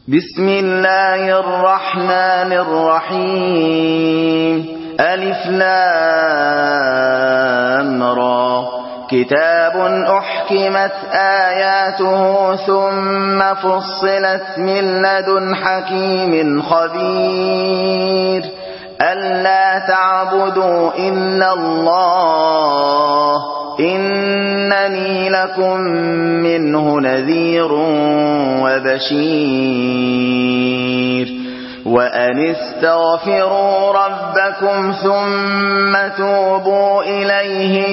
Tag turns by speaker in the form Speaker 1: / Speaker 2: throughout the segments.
Speaker 1: بسم الله الرحمن الرحيم. ألف لام را. كتاب أحكمت آياته ثم فصلت من لدن حكيم خبير. ألا تعبدوا إلا الله إنني لكم منه نذير وبشير. وأن استغفروا ربكم ثم توبوا إليه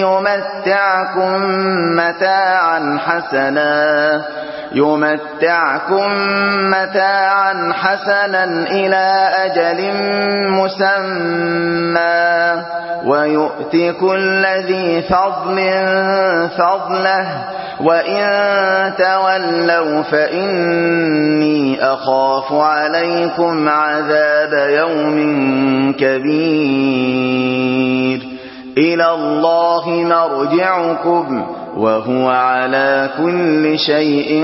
Speaker 1: يمتعكم متاعا حسنا إلى أجل مسمى ويؤت كل ذي فضل فضله وإن تولوا فإني أخاف عليكم عذاب يوم كبير. إلى الله مرجعكم وهو على كل شيء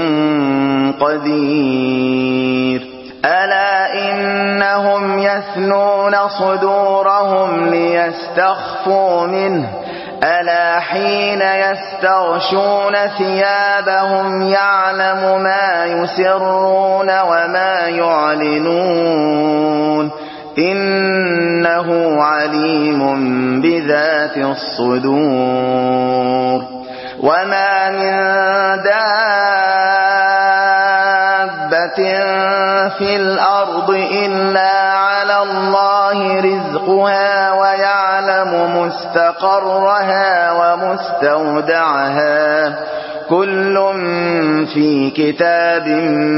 Speaker 1: قدير. ألا إنهم يثنون صدورهم ليستخفوا منه ألا حين يستغشون ثيابهم يعلم ما يسرون وما يعلنون إنه عليم بذات الصدور. وما من دابة في الأرض إلا على الله رزقها ويعلم مستقرها ومستودعها كل في كتاب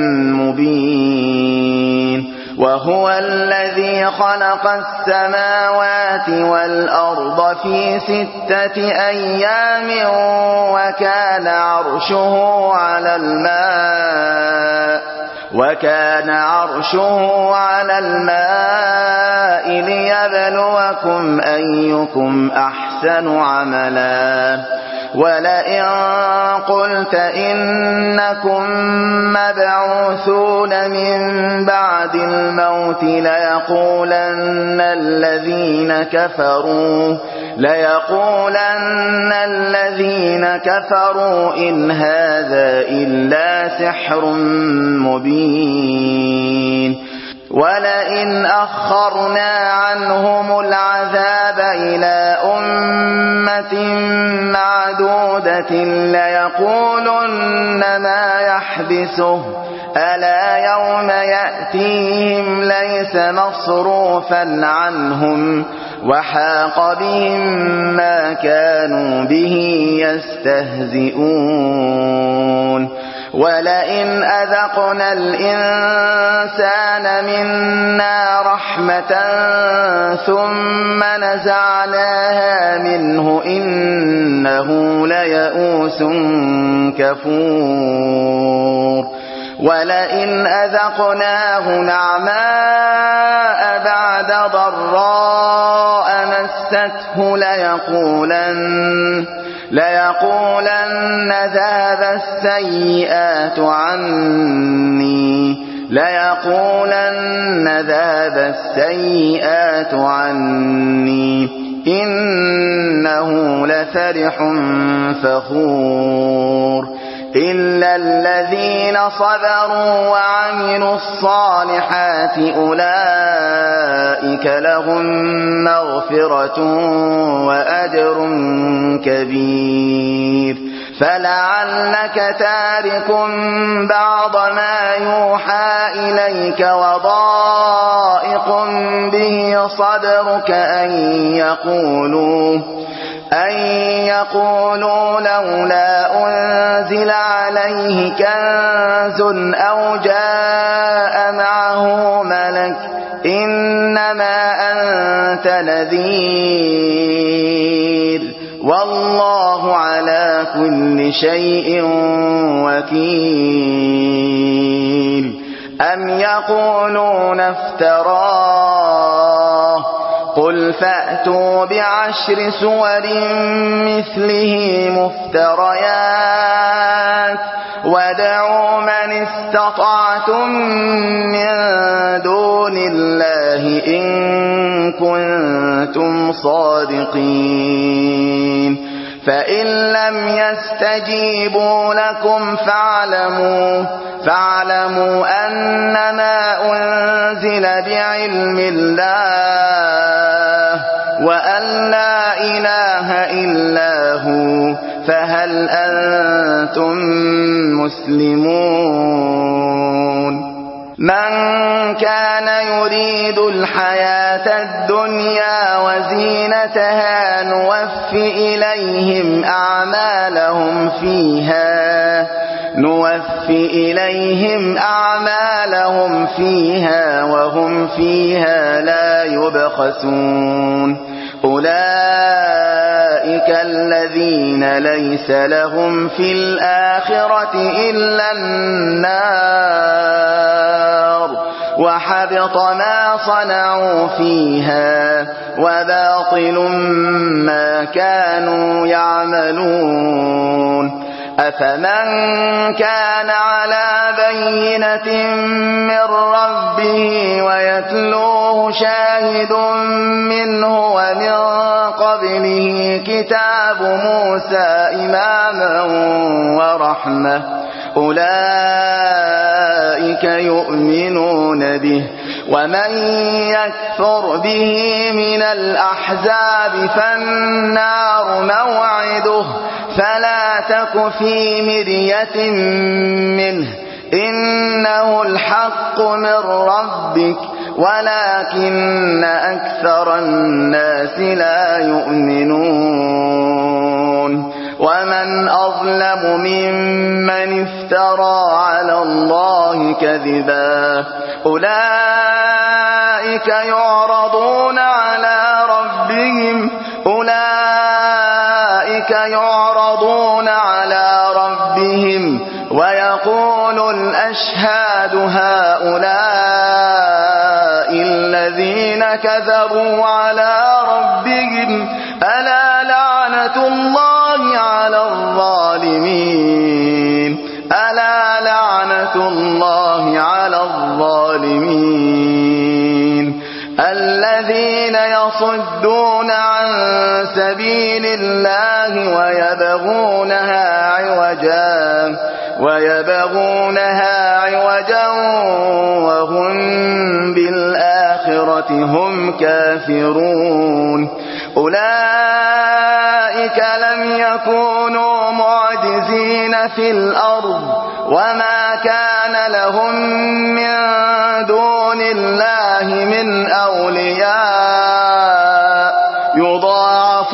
Speaker 1: مبين. وهو الذي خلق السماوات والأرض في 6 أيام وكان عرشه على الماء ليبلوكم أيكم أحسن عملا. ولئن قلت إنكم مبعوثون من بعد الموت ليقولن الذين كفروا إن هذا إلا سحر مبين. ولئن أخرنا عنهم العذاب إلى أمة معدودة ليقولن ما يحبسه ألا يوم يأتيهم ليس مصروفا عنهم وحاق بهم ما كانوا به يستهزئون. ولئن أذقنا الإنسان منا رحمة ثم نزعناها منه إنه ليئوس كفور. ولئن أذقناه نعماء بعد ضراء مسته ليقولن ذهب السيئات عني إنه لفرح فخور. إلا الذين صبروا وعملوا الصالحات أولئك لهم مغفرة وأجر كبير. فلعلك تارك بعض ما يوحى إليك وضائق به صدرك أن يقولوا لولا أنزل عليه كنز أو جاء معه ملك إنما أنت نذير والله على كل شيء وكيل. أم يقولون افتراه قل فأتوا ب10 سور مثله مفتريات وادعوا من استطعتم كنتم صادقين فإن لم يستجيبوا لكم فاعلموا أنما أنزل بعلم الله وأن لا إله إلا هو فهل أنتم مسلمون من كان يريد الحياة الدنيا وزينتها نوفِ إليهم أعمالهم فيها وهم فيها لا يبخسون أولئك الذين ليس لهم في الآخرة إلا النار وحبط ما صنعوا فيها وباطل ما كانوا يعملون أفمن كان على بينة من ربه ويتلوه شاهد منه ومن قبله كتاب موسى إماما ورحمة أولئك يؤمنون به ومن يكفر به من الأحزاب فالنار موعده فلا تك في مرية منه إنه الحق من ربك ولكن أكثر الناس لا يؤمنون ومن أظلم ممن افترى على الله كذبا أولئك يعرضون على ربهم ويقول الأشهاد هؤلاء الذين كذبوا على ربهم ألا لعنة الله على الظالمين الذين يصدون عن سبيل الله ويبغونها عوجا وهم بالآخرة هم كافرون أولئك لم يكونوا معجزين في الأرض وما كان لهم من دون الله من أولياء يضاعف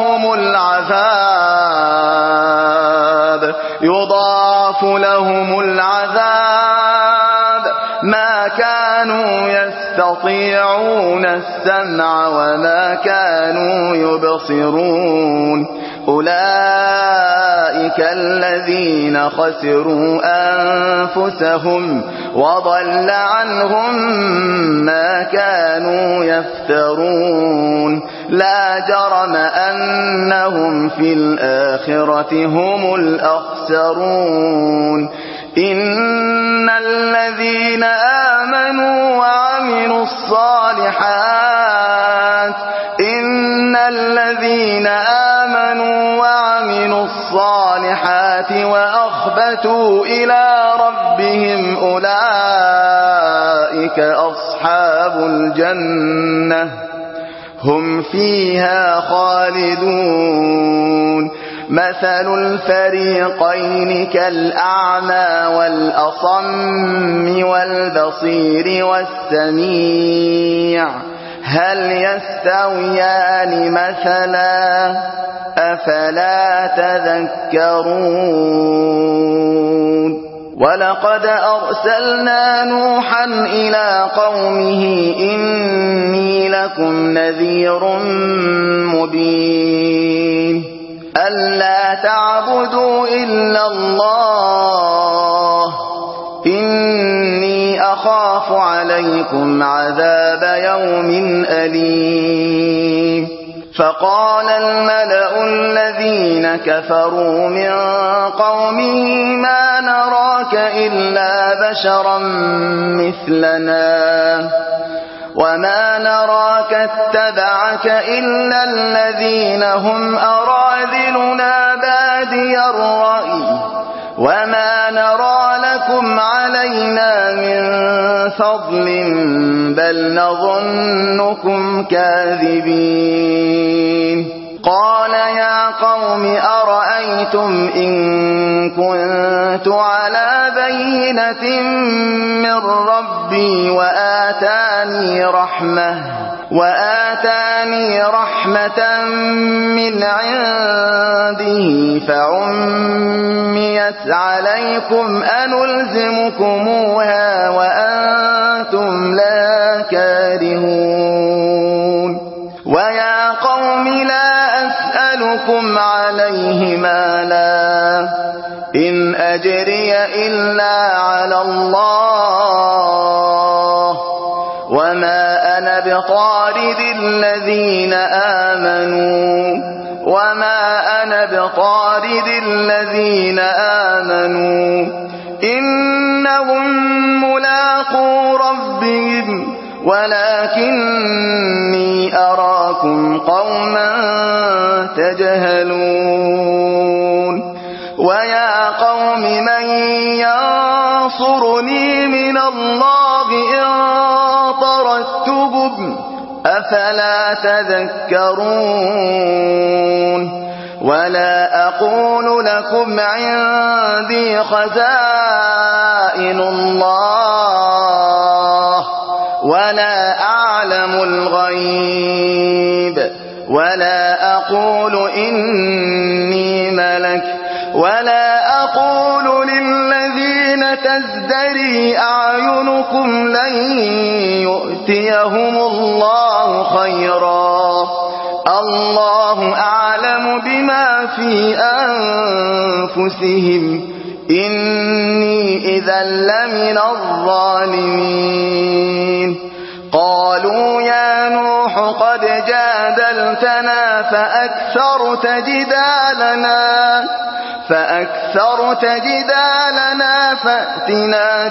Speaker 1: لهم العذاب ما كانوا يستطيعون السمع وما كانوا يبصرون أولئك الذين خسروا أنفسهم وضل عنهم ما كانوا يفترون لا جرم أنهم في الآخرة هم الأخسرون إن الذين آمنوا وعملوا الصالحات وأخبتوا إلى ربهم أولئك أصحاب الجنة هم فيها خالدون مثل الفريقين كالأعمى والأصم والبصير والسميع هل يستويان مثلا أفلا تذكرون ولقد أرسلنا نوحا إلى قومه إني لكم نذير مبين ألا تعبدوا إلا الله إني أخاف عليكم عذاب يوم أليم فقال الملأ الذين كفروا من قومه ما نراك إلا بشرا مثلنا وما نراك اتبعك إلا الذين هم أراذلنا بادي الرأي وما نرى لكم علينا من فضل بل نظنكم كاذبين قال يا قوم أرأيتم إن كنت على بينة من ربي وآتاني رحمة من عنده فعميت عليكم أنلزمكموها وأنتم لا كارهون ويا قوم لا أسألكم عليه مالا إن أجري إلا على الله وما أنا بطارد الذين آمنوا إنهم ملاقو ربهم ولكني أراكم قوما تجهلون ويا قوم من ينصرني من الله إن طردتهم أفلا تذكرون ولا أقول لكم عندي خزائن الله ولا أعلم الغيب ولا أقول إني ملك ولا أقول للذين تزدري أعينكم لن يؤتيهم الله خيرا الله أعلم بما في أنفسهم إني إذا لمن الظالمين قالوا يا نوح قد جادلتنا فأكثرت جدالنا فأتنا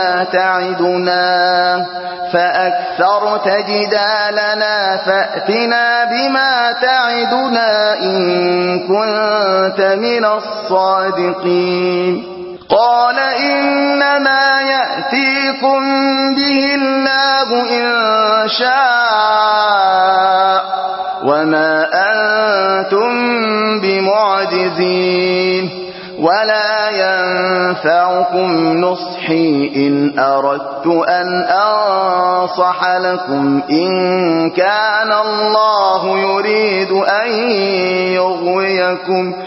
Speaker 1: بما تعدنا إن كنت من الصادقين قال إنما يأتيكم به الله إن شاء وما أنتم بمعجزين ولا ينفعكم نصحي إن أردت أن أنصح لكم إن كان الله يريد أن يغويكم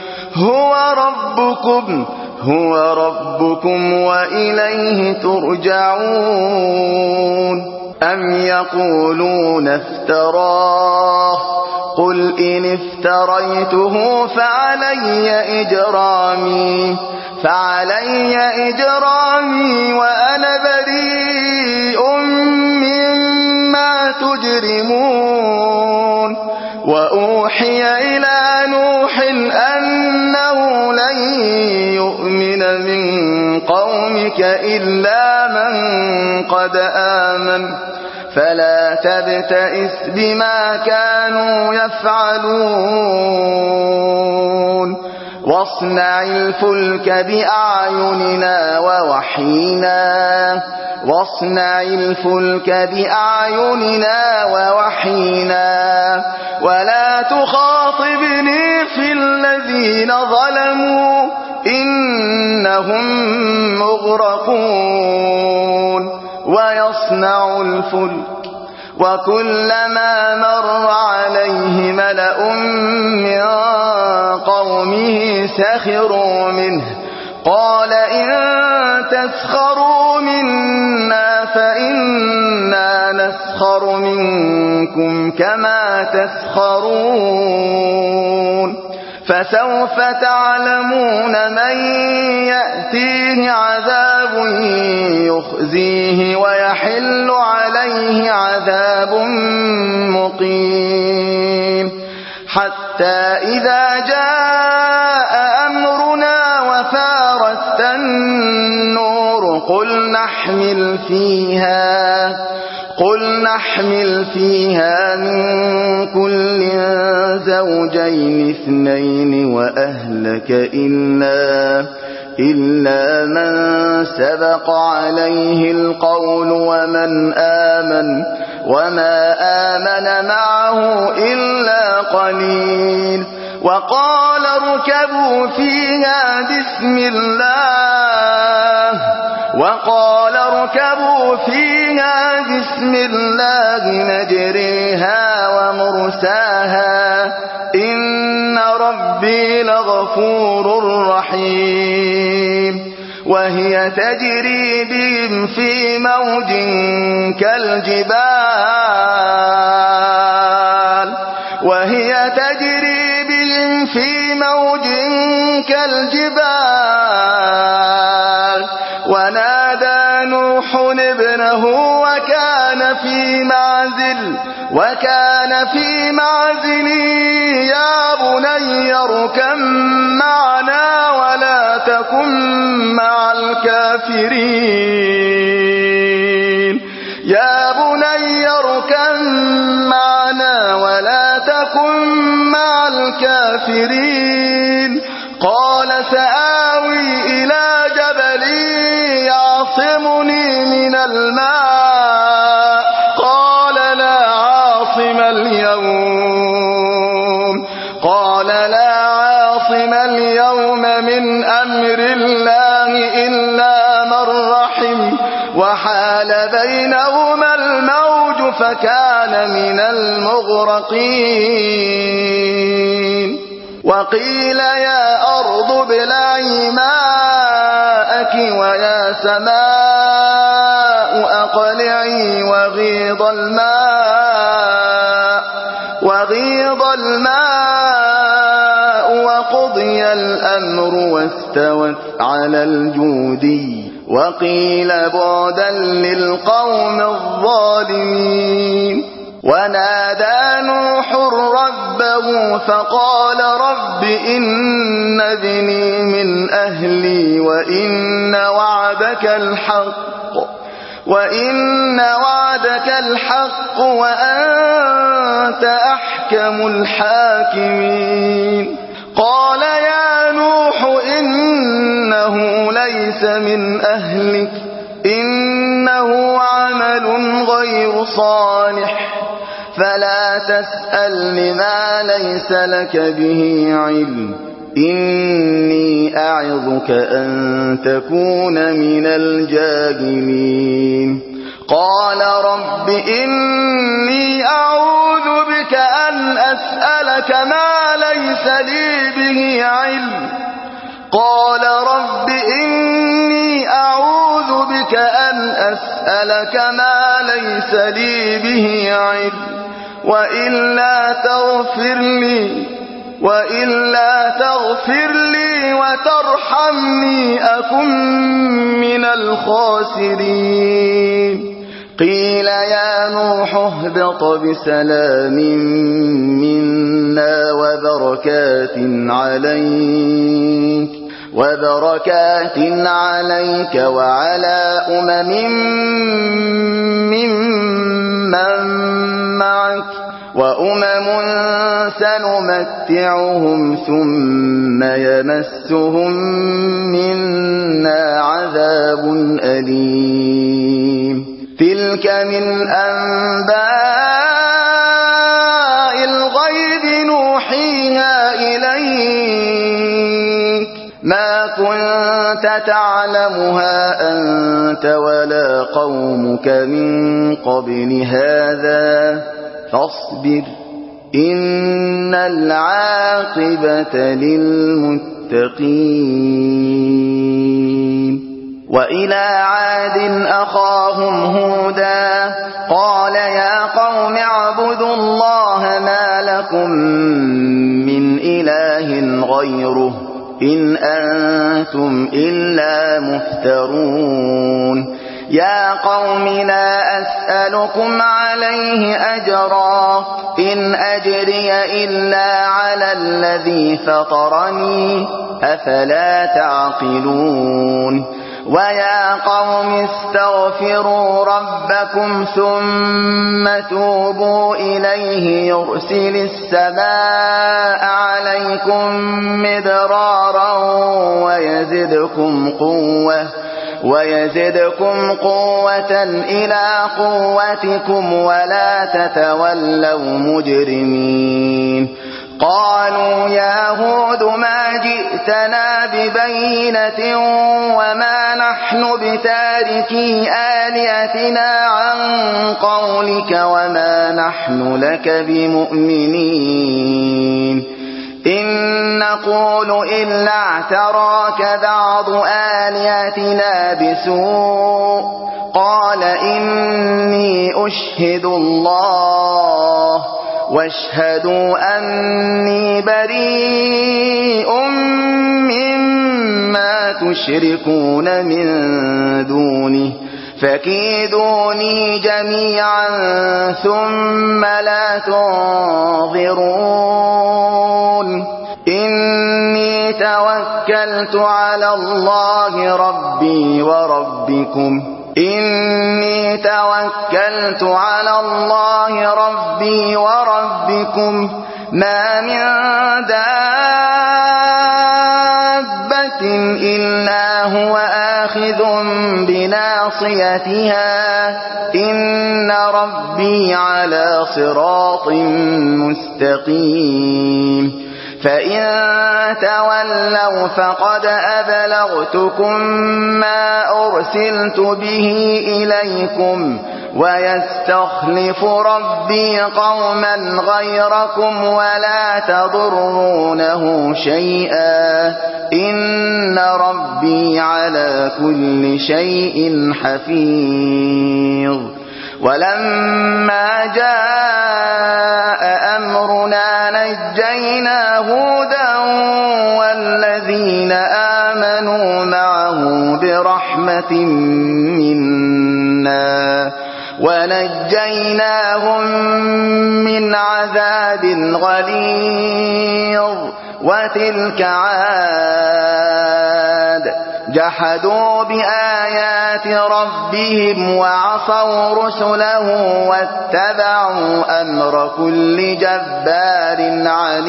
Speaker 1: هو ربكم وإليه ترجعون أم يقولون افتراه قل إن افتريته فعلي إجرامي وأنا بريء مما تجرمون وأوحي إلى نوح أنه لن يؤمن من قومك إلا من قد آمن فلا تبتئس بما كانوا يفعلون واصنع الفلك بأعيننا ووحينا ولا تخاطبني في الذين ظلموا إنهم مغرقون ويصنع الفلك وكلما مر عليه ملأ من قومه سخروا منه قال إن تسخروا منا فإنا نسخر منكم كما تسخرون فسوف تعلمون من يأتيه عذاب يخزيه ويحل عليه عذاب مقيم حتى إذا جاء أمرنا وفارت النور قل نحمل فيها من كل زوجين اثنين وأهلك إلا من سبق عليه القول وما آمن معه إلا قليل وقال اركبوا فيها بسم الله مجريها ومرساها إن ربي لغفور رحيم وهي تجري بهم في موج كالجبال ونادى نوح ابنه وكان في معزل يا بني اركب معنا ولا تكن مع الكافرين قال سآوي إلى جبل يعصمني من الماء قال لا عاصم اليوم من أمر الله إلا من رحم وحال بينهما الموج فكان من المغرقين وقيل يا أرض ابلعي ماءك ويا سماء أقلعي وغيض الماء وقضي الأمر واستوت على الجودي وقيل بعدا للقوم الظالمين ونادى نوح ربه فقال رب إن ابني من أهلي وإن وعدك الحق وأنت أحكم الحاكمين قال يا نوح إنه ليس من أهلك إنه عمل غير صالح فلا تسأل ما ليس لك به علم إني أعظك أن تكون من الجاهلين قال رب إني أعوذ بك أن أسألك ما ليس لي به علم وإلا تغفر لي وترحمني أكن من الخاسرين قيل يا نوح اهبط بسلام منا وبركات عليك وعلى ممن معك وأمم سنمتعهم ثم يمسهم منا عذاب أليم تلك من أنباء الغيب نوحيها إليك ما كنت تعلمها أنت ولا قومك من قبل هذا فاصبر إن العاقبة للمتقين وإلى عاد أخاهم هودا قال يا قوم اعبدوا الله ما لكم من إله غيره إن أنتم إلا مفترون يا قوم لا أسألكم عليه أجرا إن أجري إلا على الذي فطرني أفلا تعقلون ويا قوم استغفروا ربكم ثم توبوا إليه يرسل السماء عليكم مدرارا ويزدكم قوة إلى قوتكم ولا تتولوا مجرمين. قالوا يا هود ما جئتنا ببينة وما نحن بتاركي آلهتنا عن قولك وما نحن لك بمؤمنين إن نقول إلا اعتراك بعض آلهتنا بسوء قال إني أشهد الله واشهدوا أني بريء مما تشركون من دونه فكيدوني جميعا ثم لا تنظرون إني توكلت على الله ربي وربكم ما من دابة إلا هو آخذ بناصيتها إن ربي على صراط مستقيم. فإن تولوا فقد أبلغتكم ما أرسلت به إليكم ويستخلف ربي قوما غيركم ولا تضرونه شيئا إن ربي على كل شيء حفيظ. ولما جاء أمرنا نجينا هودا والذين آمنوا معه برحمة منا ونجيناهم من عذاب غليظ. وتلك عاد جحدوا بآيات ربهم وعصوا رسله واتبعوا أمر كل جبار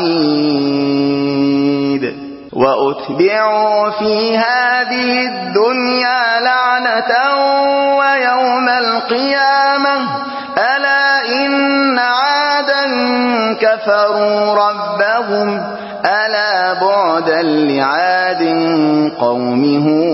Speaker 1: عنيد. وأتبعوا في هذه الدنيا لعنة ويوم القيامة ألا إن عادا كفروا ربهم ألا بعدا لعاد قوم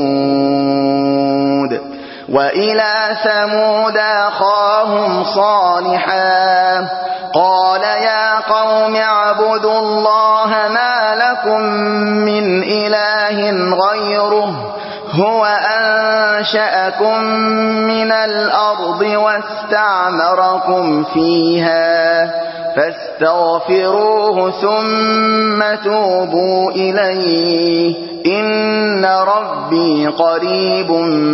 Speaker 1: هود. وإلى ثمود أخاهم صالحا قال يا قوم اعبدوا الله ما لكم من إله غيره هو أنشأكم من الأرض واستعمركم فيها فاستغفروه ثم توبوا إليه إن ربي قريب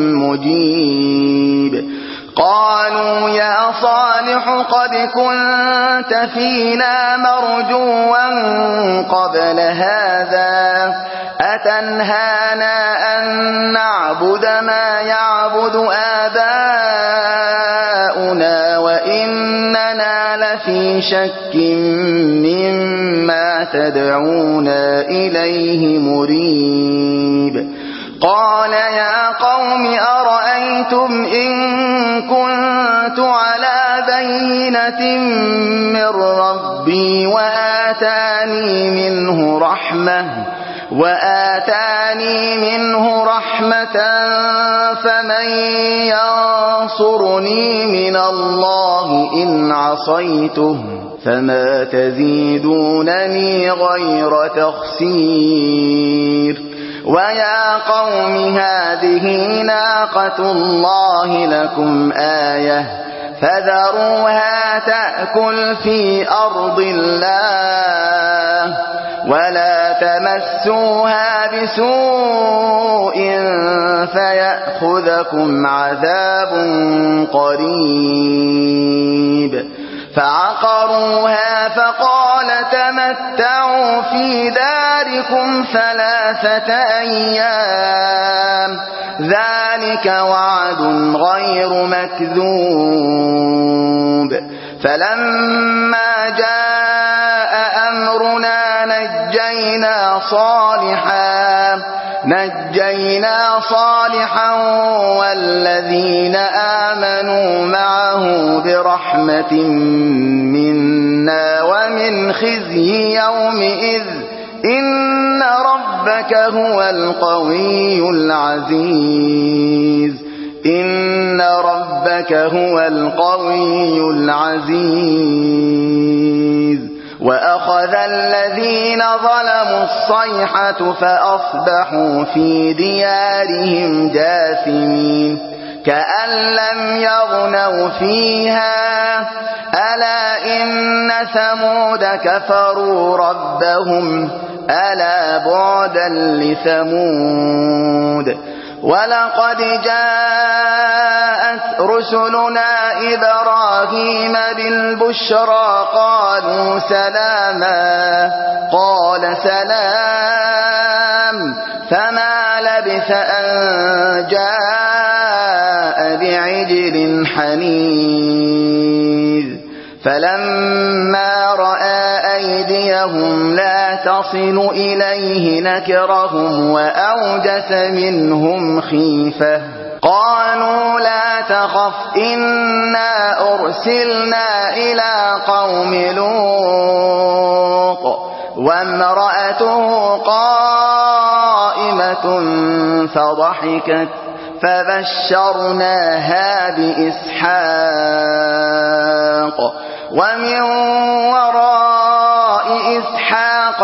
Speaker 1: مجيب. قالوا يا صالح قد كنت فينا مرجوا قبل هذا أتنهانا أن نعبد ما يعبد آباؤنا وإننا لفي شك مما تدعونا إليه مريب. قال يا قوم أرأيتم إن كنت على بينة من ربي وآتاني منه رحمة فمن ينصرني من الله إن عصيته فما تزيدونني غير تخسير. ويا قوم هذه ناقة الله لكم آية فذروها تأكل في أرض الله ولا تمسوها بسوء فيأخذكم عذاب قريب. فعقروها فقال تمتعوا في داركم 3 أيام ذلك وعد غير مكذوب فلما جاء أمرنا نجينا صالحا والذين آمنوا معه برحمة منا ومن خزي يومئذ إن ربك هو القوي العزيز وأخذ الذين ظلموا الصيحة فأصبحوا في ديارهم جاثمين كأن لم يغنوا فيها ألا إن ثمود كفروا ربهم ألا بعدا لثمود ولقد جاءت رسلنا إبراهيم بالبشرى قالوا سلاما قال سلام فما لبث أن جاء بعجل حنيذ فلما رأى أيديهم لا تصل إليه نكرهم وأوجس منهم خيفة قالوا لا تخف إنا أرسلنا إلى قوم لوط وامرأته قائمة فضحكت فبشرناها بإسحاق ومن وراء إسحاق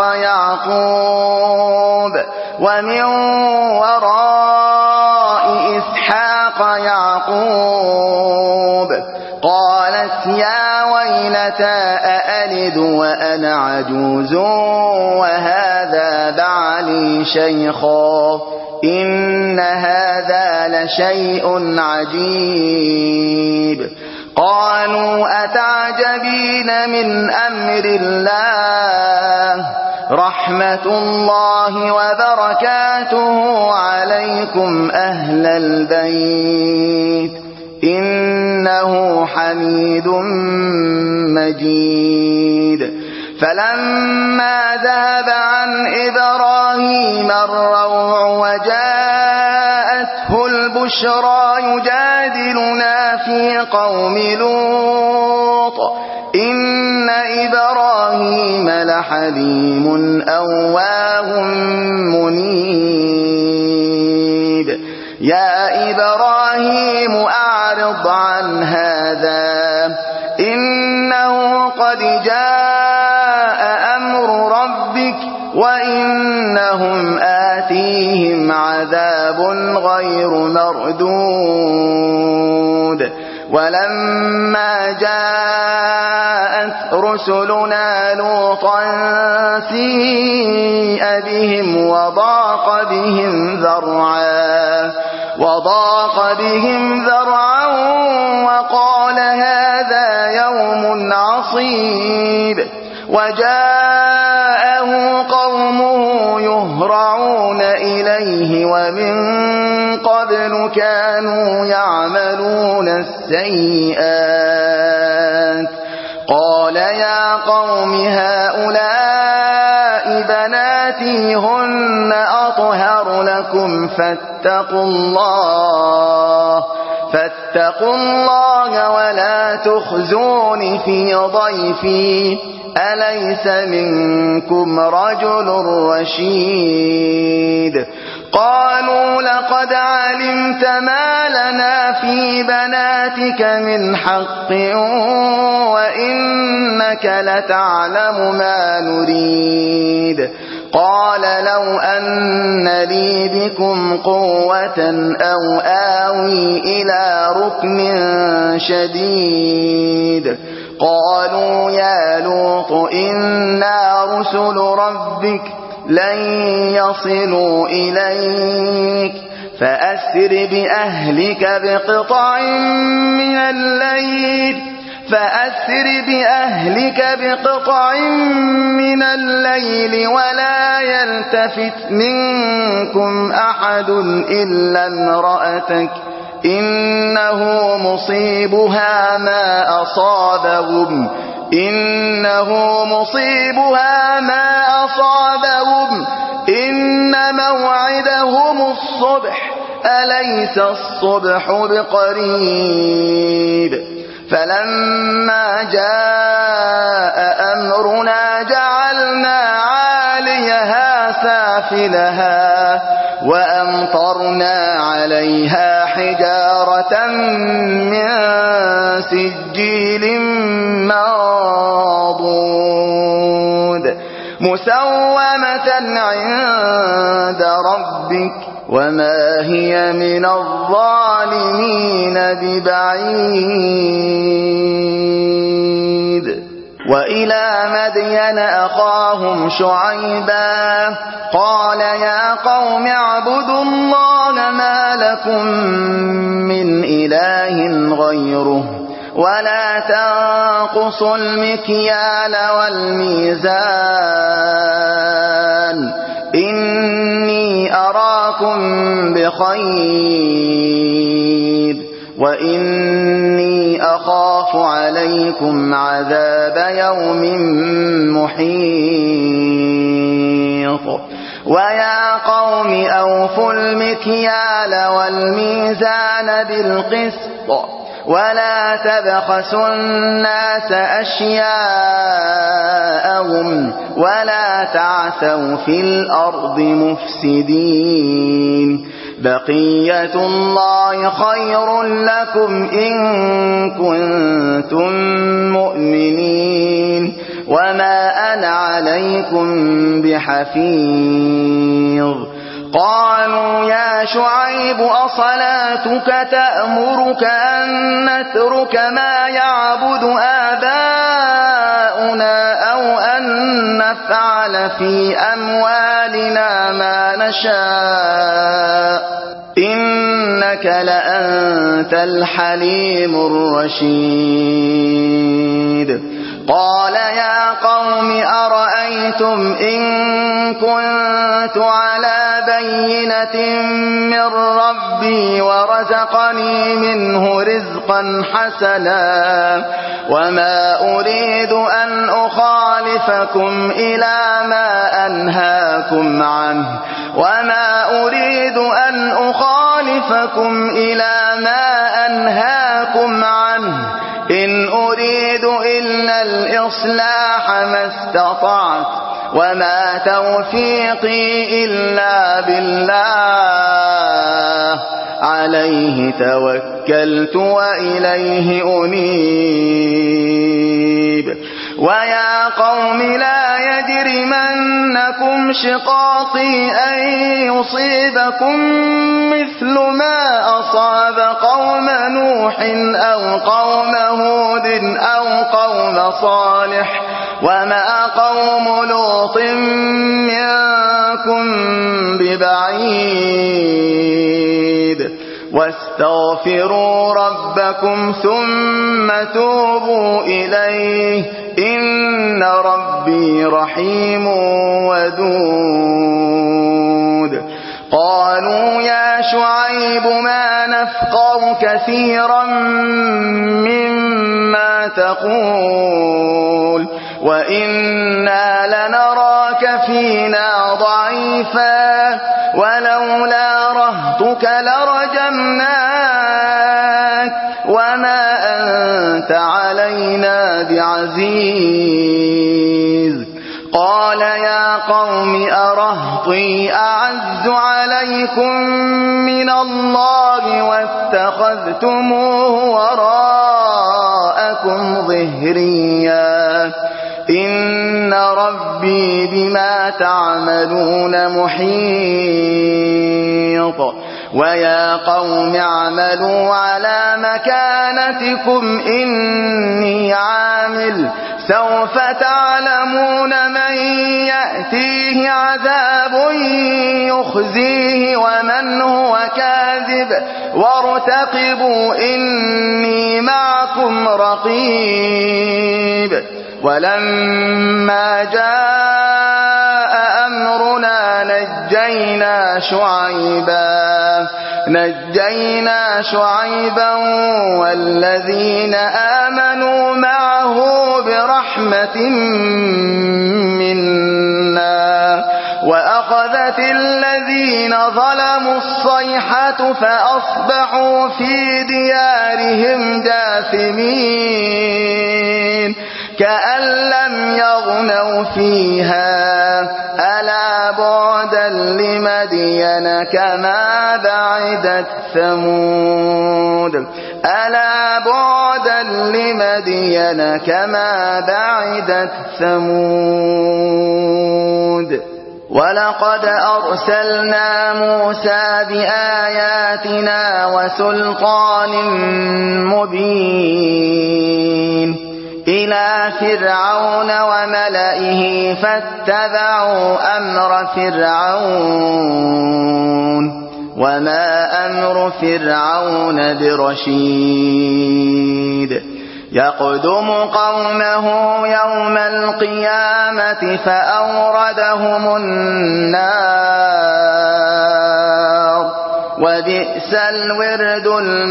Speaker 1: يعقوب قالت يا ويلتى أألد وأنا عجوز وهذا بعلي شيخا إن هذا لشيء عجيب قالوا أتعجبين من أمر الله رحمة الله وبركاته عليكم أهل البيت إنه حميد مجيد فلما ذهب عن إبراهيم الروع وجاءته البشرى يجادلنا في قوم لوط إن إبراهيم لحليم أواه منيب يا إبراهيم أعرض عن هذا إنه قد جاء أمر ربك وإنهم آتيهم عذاب غير مردود ولما جاءت رسلنا لوطا سيء بهم وضاق بهم ذرعا وقال هذا يوم عصيب وجاءه قومه يهرعون إليه ومن قبل كانوا يعملون السيئات قال يا قوم هؤلاء بناتي هن أطهر لكم فاتقوا الله ولا تخزون في ضيفي أليس منكم رجل رشيد قالوا لقد علمت ما لنا في بناتك من حق وإنك لتعلم ما نريد قال لو أن لي بكم قوة أو آوي إلى ركن شديد قالوا يا لوط إنا رسل ربك لن يصلوا إليك فأسر بأهلك بقطع من الليل فأسر بأهلك بقطع من الليل ولا يلتفت منكم أحد إلا امرأتك إنه مصيبها ما أصابهم إن موعدهم الصبح أليس الصبح بقريب فلما جاء أمرنا جعلنا عاليها سافلها وأمطرنا عليها حجارة من سجيل منضود مسومة عند ربك وما هي من الظالمين ببعيد وإلى مدين أخاهم شعيبا قال يا قوم اعبدوا الله ما لكم من إله غيره ولا تنقصوا المكيال والميزان إني أراكم بخير وإني أخاف عليكم عذاب يوم محيط ويا قوم أوفوا المكيال والميزان بالقسط ولا تبخسوا الناس أشياءهم ولا تعثوا في الأرض مفسدين بقية الله خير لكم إن كنتم مؤمنين وما أنا عليكم بحفيظ قالوا يا شعيب أصلاتك تأمرك أن نترك ما يعبد آباؤنا أو أن نفعل في أموالنا ما نشاء إنك لأنت الحليم الرشيد قال يا قوم أرأيتم إن كنت على بينة من ربي ورزقني منه رزقا حسنا وما أريد أن أخالفكم إلى ما أنهاكم عنه إن أريد إلا الإصلاح ما استطعت وما توفيقي إلا بالله عليه توكلت وإليه أنيب ويا قوم لا يجرمنكم شقاقي أن يصيبكم مثل ما أصاب قوم نوح أو قوم هود أو قوم صالح وما قوم لوط منكم ببعيد واستغفروا ربكم ثم توبوا إليه إن ربي رحيم ودود قالوا يا شعيب ما نفقه كثيرا مما تقول وإنا لنراك فينا ضعيفا ولولا رهطك لرجمناك وما أنت علينا بعزيز قال يا قوم أرهطي أعز عليكم من الله واتخذتموه وراءكم ظهريا إن ربي بما تعملون محيط ويا قوم اعملوا على مكانتكم إني عامل عامل سوف تعلمون من يأتيه عذاب يخزيه ومن هو كاذب وارتقبوا إني معكم رقيب ولما جاء أمرنا نجينا شعيبا والذين آمنوا معه برحمة منا وأخذت الذين ظلموا الصيحة فأصبحوا في ديارهم جاثمين كأن لم يغنوا فيها ألا بعدا لمدين كما بعدت ثمود ألا بعدا لمدين كما بعدت ثمود ولقد أرسلنا موسى بآياتنا وسلطان مبين إلى فرعون وملئه فاتبعوا أمر فرعون وما أمر فرعون برشيد يقدم قومه يوم القيامة فأوردهم النار وبئس الورد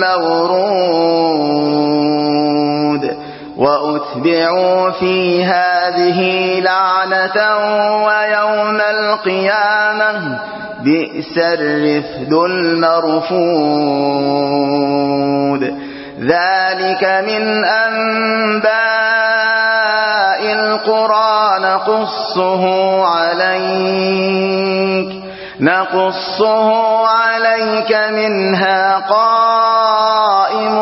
Speaker 1: المورود وأتبعوا في هذه لعنة ويوم القيامة بئس الرفد المرفود ذلك من أنباء القرى نقصه عليك منها قائم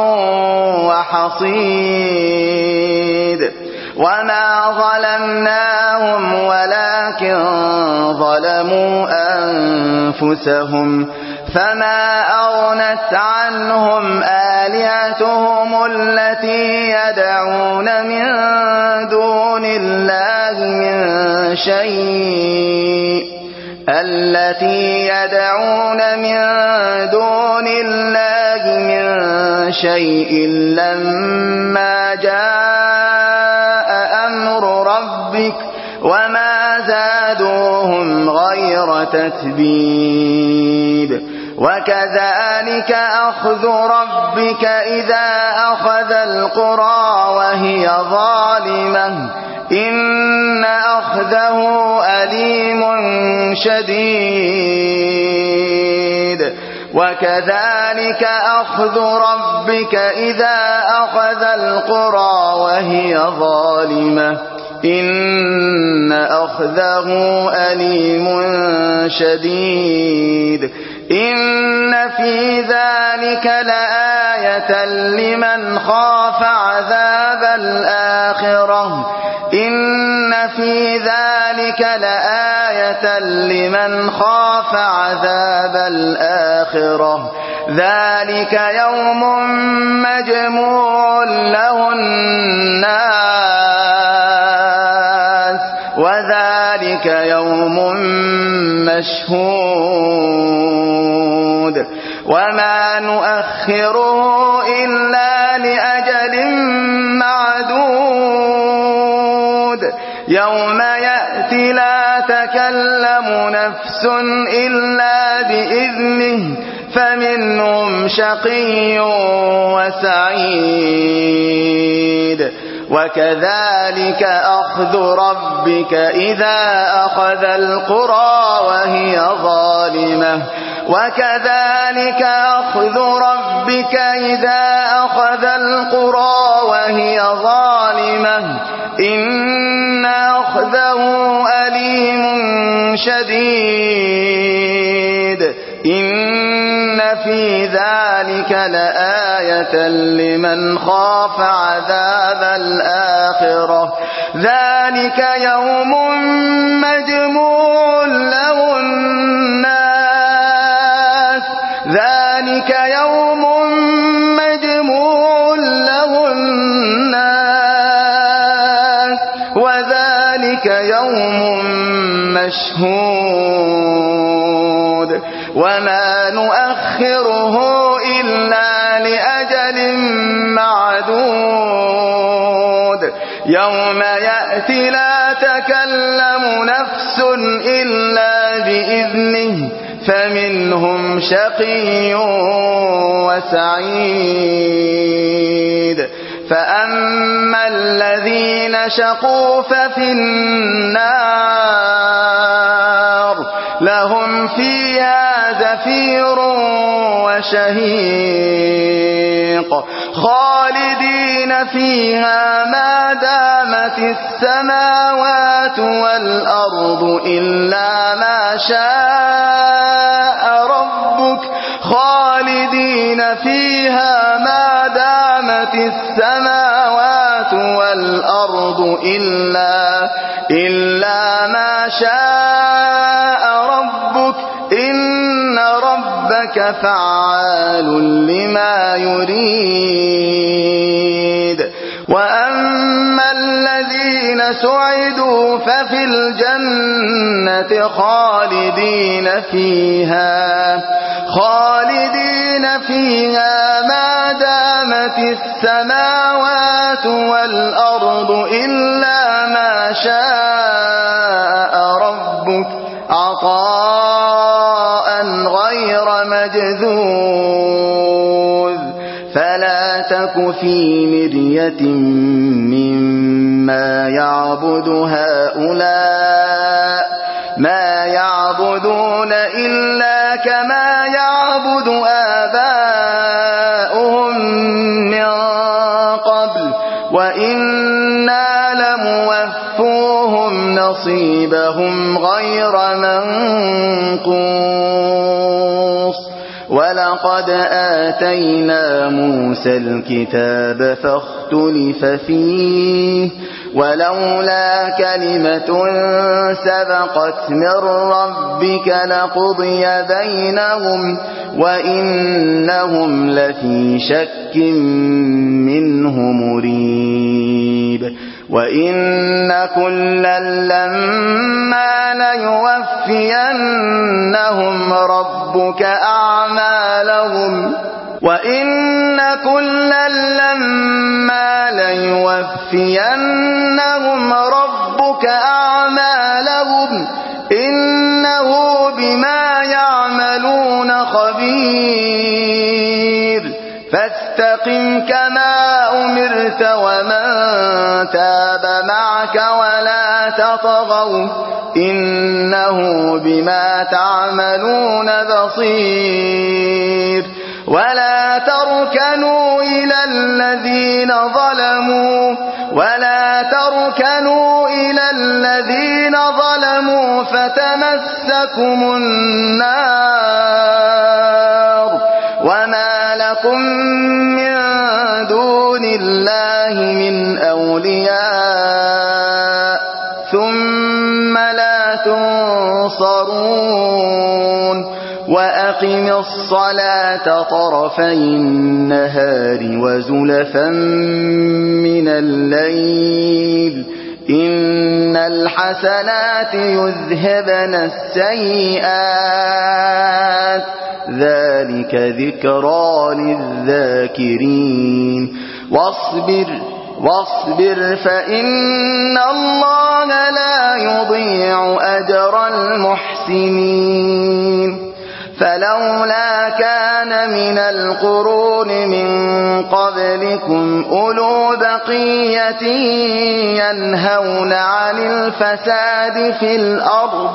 Speaker 1: وحصيد وما ظلمناهم ولكن ظلموا أنفسهم فما أغنت عنهم آلهتهم التي يدعون من دون الله من شيء لما جاء أمر ربك وما زادوهم غير تتبيب وكذلك أخذ ربك إذا أخذ القرى وهي ظالمة إن أخذه أليم شديد وكذلك أخذ ربك إذا أخذ القرى وهي ظالمة إن أخذه أليم شديد إن في ذلك لآية لمن خاف عذاب الآخرة إن في ذلك لآية لمن خاف عذاب الآخرة ذلك يوم مجموع له الناس وذلك يوم مشهود وما نؤخره إلا لأجل معدود يوم يأتي لا تكلم نفس إلا بإذنه فمنهم شقي وسعيد وكذلك أخذ ربك إذا أخذ القرى وهي ظالمة وكذلك أخذ ربك إذا أخذ القرى وهي ظالمة إن أخذه أليم شديد إن في ذلك لآية لمن خاف عذاب الآخرة ذلك يوم مجموع له الناس ذلك يوم مجموع له الناس ذلك يوم مشهود وما نؤخره إلا لأجل معدود يوم يأتي لا تكلم نفس إلا بإذنه فمنهم شقي وسعيد فأما الذين شقوا ففي النار لهم فيها زفير وشهيق خالدين فيها ما دامت السماوات والأرض إلا ما شاء ربك خالدين فيها ما دامت السماوات والأرض إلا ما شاء ربك إن ربك فعال لما يريد وأما الذين سعدوا ففي الجنة خالدين فيها ما دامت السماوات والأرض إلا ما شاء ربك عطاء غير مجذوذ فلا تك في مرية مما يعبد هؤلاء ما يعبدون إلا كما يعبد آباؤهم من قبل وإنا لموفوهم نصيبهم غير منقوص ولقد آتينا موسى الكتاب فاختلف فيه ولولا كلمة سبقت من ربك لقضي بينهم وإنهم لفي شك منه مريب وإن كلا لما ليوفينهم ربك أعمالهم إنه بما يعملون خبير فاستقم كما أمرت ومن تاب معك ولا تطغوا إنه بما تعملون بصير ولا تركنوا إلى الذين ظلموا فتمسكم النار وما لكم من دون الله من أولياء ثم لا تنصرون وأقم الصلاة طرفي النهار وزلفا من الليل إن الحسنات يذهبن السيئات ذلك ذكرى للذاكرين واصبر فإن الله لا يضيع أجر المحسنين فلولا كان من القرون من قبلكم أولو بقية ينهون عن الفساد في الأرض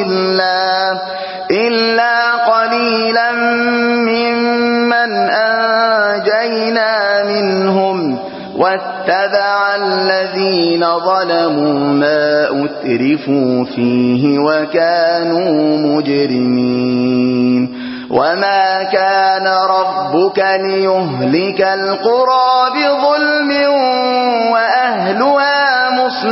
Speaker 1: إلا قليلا ممن أنجينا منهم واتبع الذين ظلموا ما أترفوا فيه وكانوا مجرمين وما كان ربك ليهلك القرى بظلم وأهلها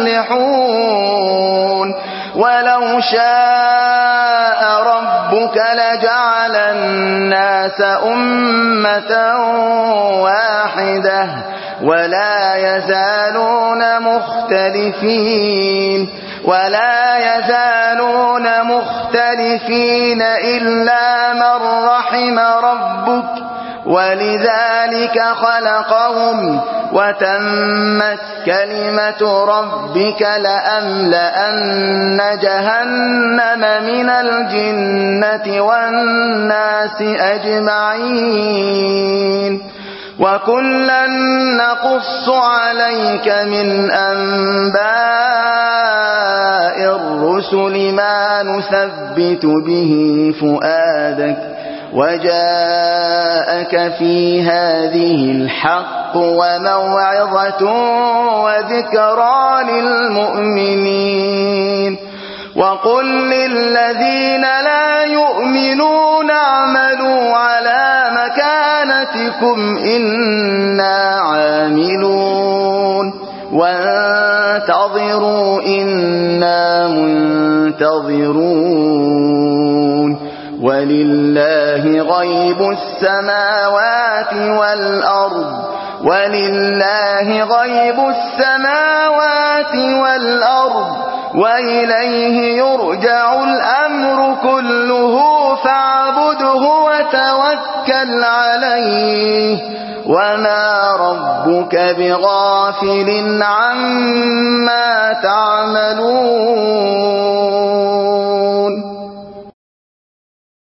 Speaker 1: مصلحون ولو شاء ربك لجعل الناس أمة واحدة ولا يزالون مختلفين ولا يزالون مختلفين إلا من رحم ربك ولذلك خلقهم وتمت كلمة ربك لأملأن جهنم من الجنة والناس أجمعين وكلا نقص عليك من أنباء الرسل ما نثبت به فؤادك وجاءك في هذه الحق وموعظة وذكرى للمؤمنين وقل للذين لا يؤمنون اعملوا على مكانتكم إنا عاملون وانتظروا إنا منتظرون ولله غيب السماوات والأرض وإليه يرجع الأمر كله فاعبده وتوكل عليه وما ربك بغافل عما تعملون